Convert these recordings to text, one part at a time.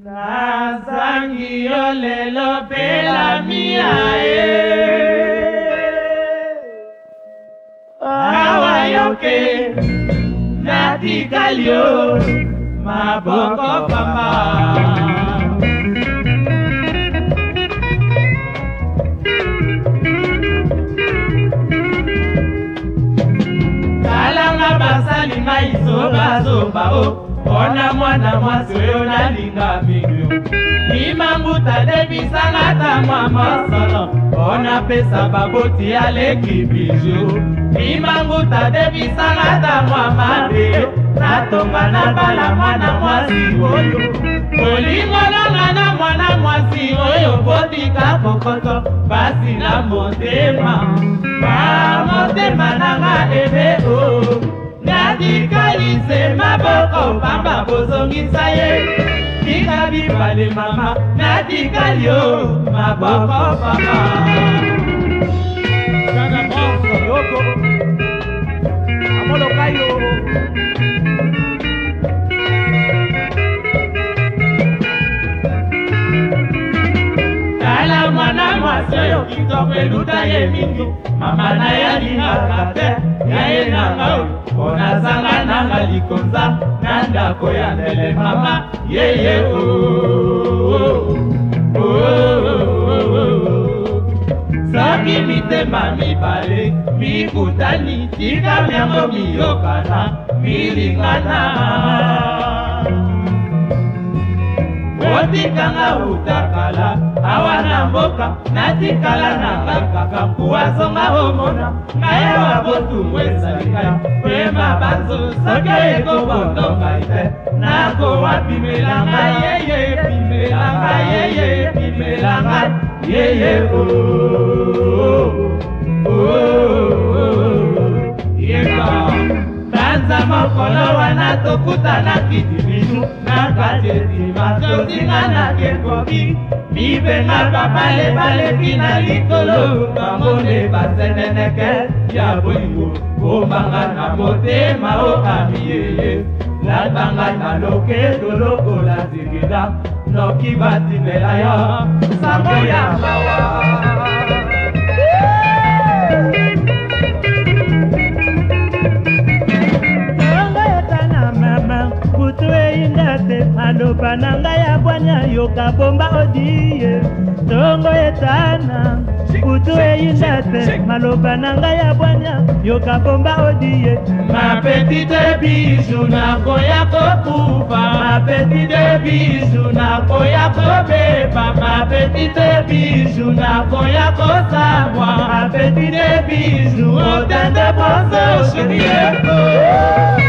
Nazangi yo lelo pela mia awa yoke natikali yo maboko pamba. Kalanga basali ngai zoba o ona mwana mwasi oyo nalinga mingi limambuta debisanga ta mwa mosolo ona pesa baboti aleki biju limambuta debisanga ta mwa mabe natonga na bala mwana mwasi oyo kolingolonga na mwana mwasi oyo botika kokoto basi na motema bamotema nanga ebe o nadikalise maboko pamba bozongisa ye tika bibale mama nadikali yo maboko pamba. Kana bonso yoko amoloka yo kala mwana mwasi oyo kitoko eluta ye mingi mama na ye alingaka te yaye nanga onazanga nanga likonza na ndako ya ndele mama yeye soki mitema mibale mikutani tika miango miyokana milingana otikanga utakala awa na mboka natikala nanga kaka kuwazonga homona ngaye wabotumu esalikai kwema banzo soki ekobondonga ite nako wapimelanga yeye pimelanga yeye pimelanga yeye yeka tanza mokolo wana tokutana kidibinu nakatetima tozinga na kekobi mibengaka baleki na likolo bamone baseneneke ya bolingo bomanga na motema o amiyeye latanga na loketo lokola zigida noki batimela yo sango ya mawa. Aloba nanga ya bwanya yoka bomba odie tongo etana kutu eyinda te maloba nanga ya bwanya yoka bomba odie ma petite bijou nakoya kokufa ma petite bijou nakoya kobeba ma petite bijou nakoya kosabwa ma petite bijou otende bonso shirieko.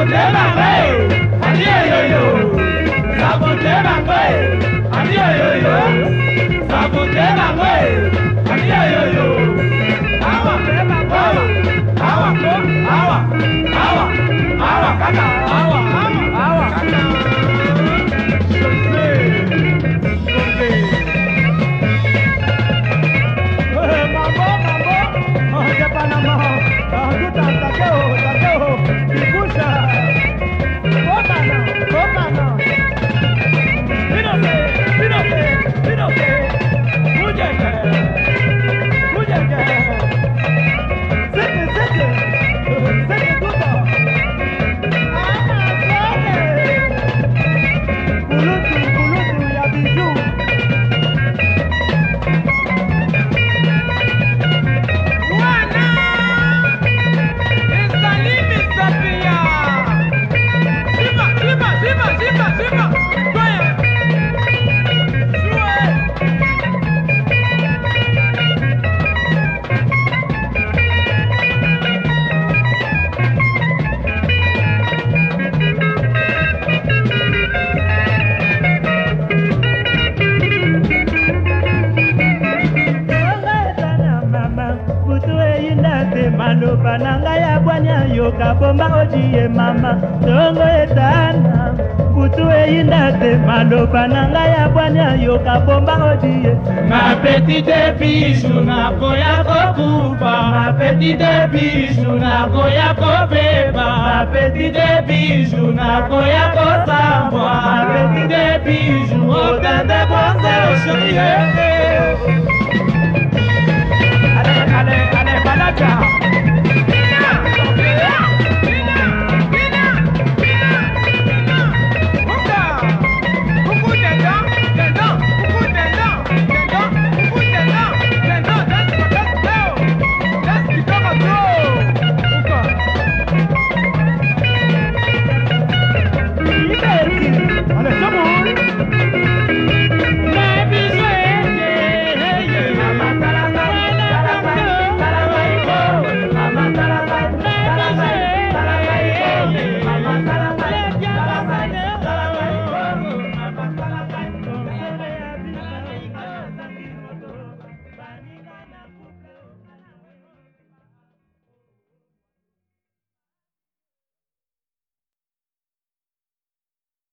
Sabote bango, adi oyoyo. Sabote bango, adi oyoyo. Sabote bango, adi oyoyo. Awa, kaka, awa, kaka. maloba na ngai ya bwanya yoka bomba odie mama tongo etana butu eyinda te maloba na ngai ya bwanya yoka bomba odie ma petite bijou na koya kokufa ma petite bijou na koya kobeba ma petite bijou na koya kosambwa ma petite bijou otende bonze oshoye